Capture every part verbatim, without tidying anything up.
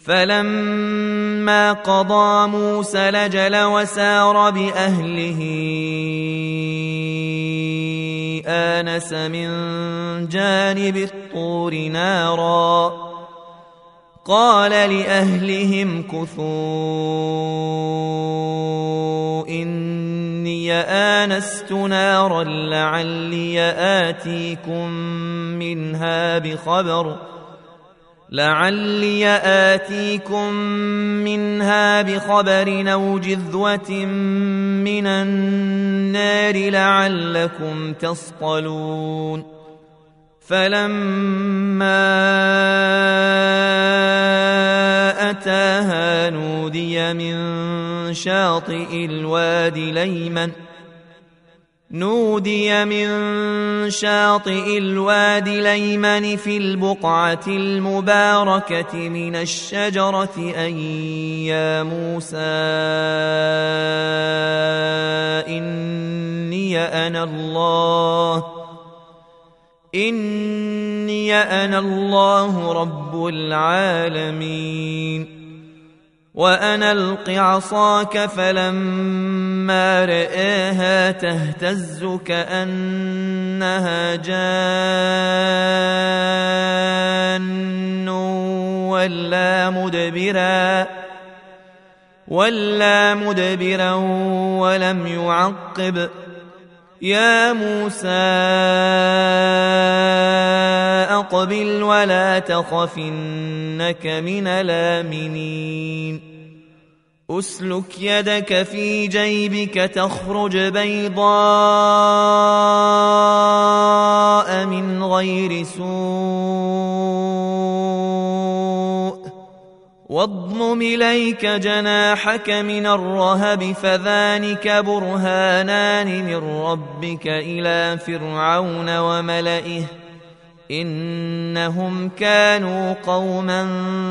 فلما قضى موسى الأجل وسار بأهله آنس من جانب الطور نارا قال لأهلهم كثوا إني آنست نارا لعلي آتيكم منها بخبر لعلي آتيكم منها بخبر أو جذوة من النار لعلكم تصطلون فلما أتاها نودي من شاطئ الوادي الأيمن نودي من شاطئ الوادي الأيمن في البقعة المباركة من الشجرة أن يا موسى إني أنا الله إني أنا الله رب العالمين وأن ألق عصاك فلما رآها تهتز كأنها جان ولا مدبرا ولا مدبرا ولم يعقب يا موسى أقبل ولا تخف إنك من الآمنين أسلك يدك في جيبك تخرج بيضاء من غير سوء واضمم إليك جناحك من الرهب فذلك برهانان من ربك إلى فرعون وملئه إنهم كانوا قوما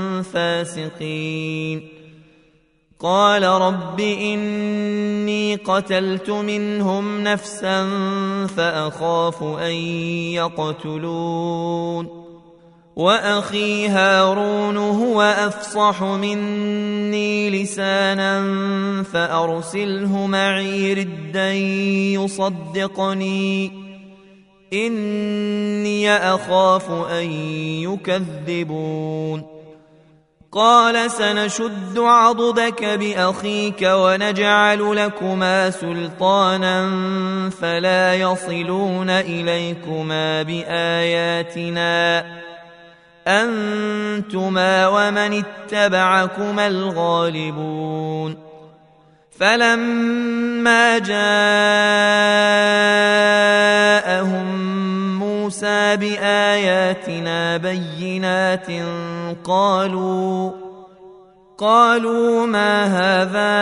فاسقين قال رب إني قتلت منهم نفسا فأخاف أن يقتلون وأخي هارون هو أفصح مني لسانا فأرسله معي ردا يصدقني إني أخاف أن يكذبون قال سنشد عضدك بأخيك ونجعل لكما سلطانا فلا يصلون إليكما بآياتنا أنتما ومن اتبعكما الغالبون فلما جاءهم موسى بآياتنا بينات قالوا قالوا ما هذا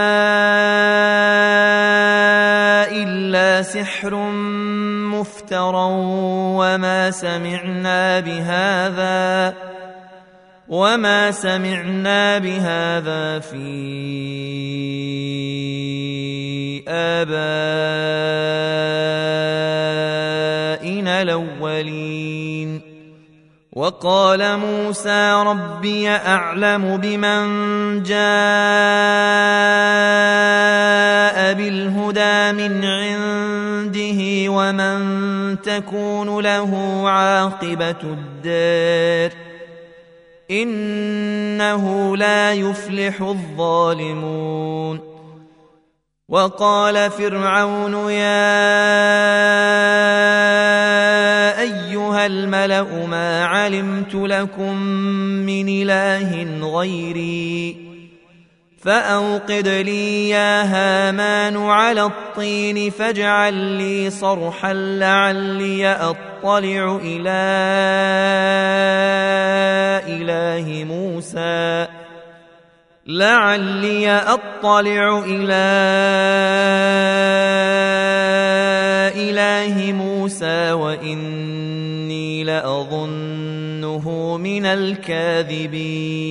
إلا سحر مفترى وما سمعنا بهذا وما سمعنا بهذا في آبائنا الأولين وقال موسى ربي أعلم بمن جاء بالهدى من عنده ومن تكون له عاقبة الدار إنه لا يفلح الظالمون وقال فرعون يا أيها الملأ ما علمت لكم من إله غيري فأوقد لي يا هامان على الطين فاجعل لي صرحا لعلي أطلع إلى إله موسى لعلي أطلع إلى إله موسى وإني لأظنه من الكاذبين